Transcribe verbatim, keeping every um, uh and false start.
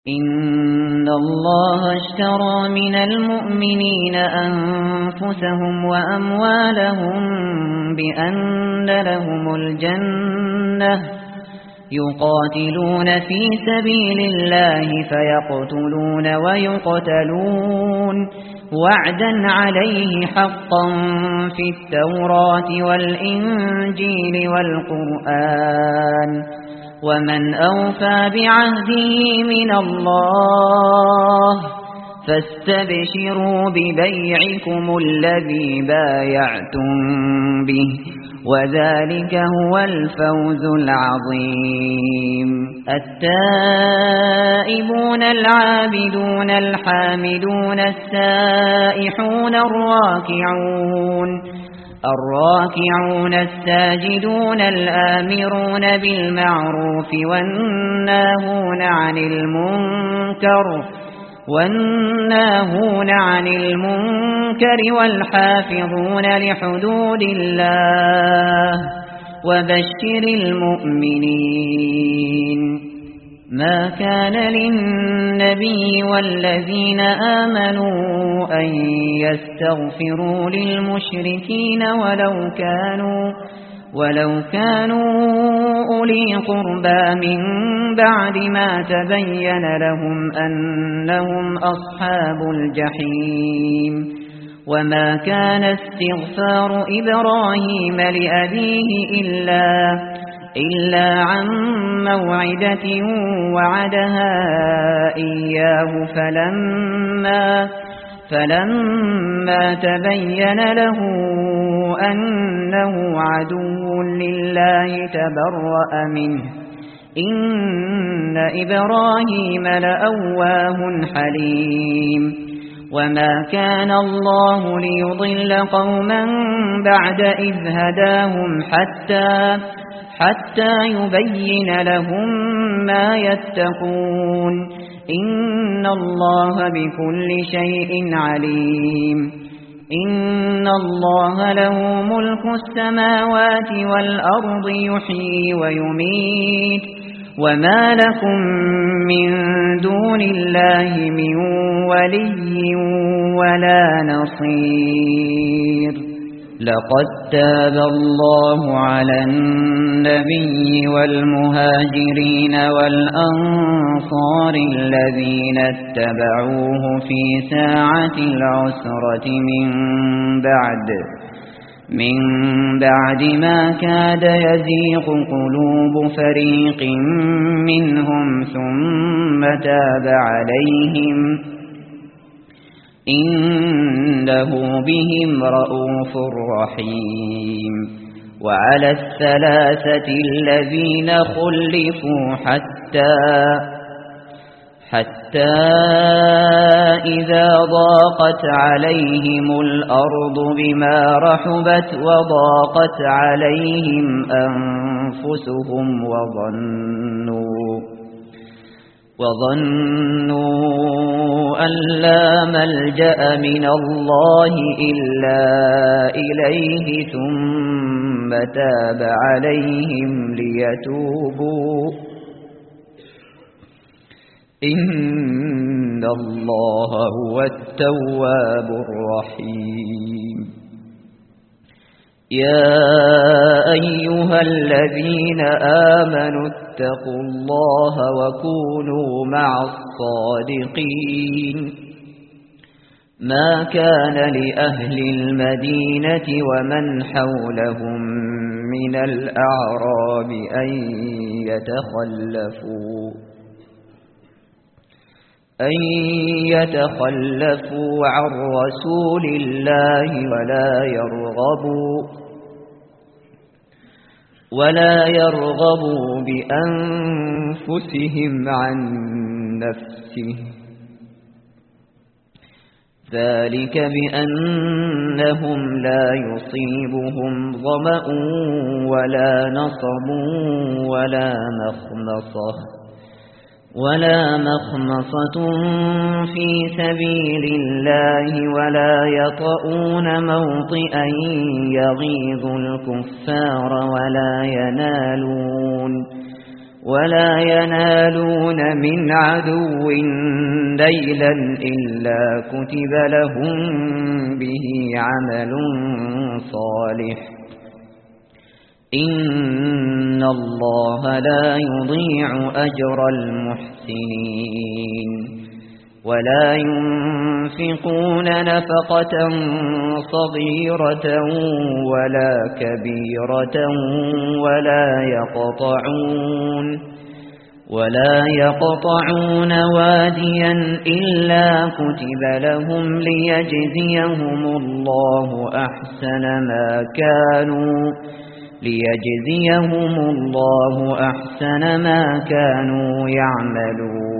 إن الله اشترى من المؤمنين أنفسهم وأموالهم بأن لهم الجنة يقاتلون في سبيل الله فيقتلون ويقتلون وعدا عليه حقا في التوراة والإنجيل والقرآن ومن أوفى بعهده من الله فاستبشروا ببيعكم الذي بايعتم به وذلك هو الفوز العظيم. التائبون العابدون الحامدون السائحون الراكعون الراكعون الساجدون الآمرون بالمعروف والناهون عن المنكر والناهون عن المنكر والحافظون لحدود الله وبشر المؤمنين. ما كان للنبي والذين آمنوا أن يستغفروا للمشركين ولو كانوا ولو كانوا أولي قربى من بعد ما تبين لهم أنهم أصحاب الجحيم. وما كان استغفار إبراهيم لأبيه إلا إلا عن موعدة وعدها إياه فلما فلما تبين له أنه عدو لله تبرأ منه إن إبراهيم لأواه حليم. وما كان الله ليضل قوما بعد إذ هداهم حتى حتى يبين لهم ما يتقون إن الله بكل شيء عليم. إن الله له ملك السماوات والأرض يحيي ويميت وما لكم من دون الله من ولي ولا نصير. لقد تاب الله على النبي والمهاجرين والأنصار الذين اتبعوه في ساعة العسرة من بعد من بعد ما كاد يزيغ قلوب فريق منهم ثم تاب عليهم إنه بهم رءوف رحيم. وعلى الثلاثة الذين خلفوا حتى حتى إذا ضاقت عليهم الأرض بما رحبت وضاقت عليهم أنفسهم وظنوا وظنوا أن لا ملجأ من الله إلا إليه ثم تاب عليهم ليتوبوا إن الله هو التواب الرحيم. يا أيها الذين آمنوا اتقوا الله وكونوا مع الصادقين. ما كان لأهل المدينة ومن حولهم من الأعراب أن يتخلفوا أن يتخلفوا عن رسول الله ولا يرغبوا ولا يرغبوا بأنفسهم عن نفسه ذلك بأنهم لا يصيبهم ظمأ ولا نصب ولا مخمصة ولا مخمصة في سبيل الله ولا يطؤون موطئا يغيظ الكفار ولا ينالون ولا ينالون من عدو نيلا إلا كتب لهم به عمل صالح إن الله لا يضيع أجر المحسنين ولا ينفقون نفقة صغيرة ولا كبيرة ولا يقطعون ولا يقطعون واديا إلا كتب لهم ليجزيهم الله أحسن ما كانوا ليجزيهم الله أحسن ما كانوا يعملون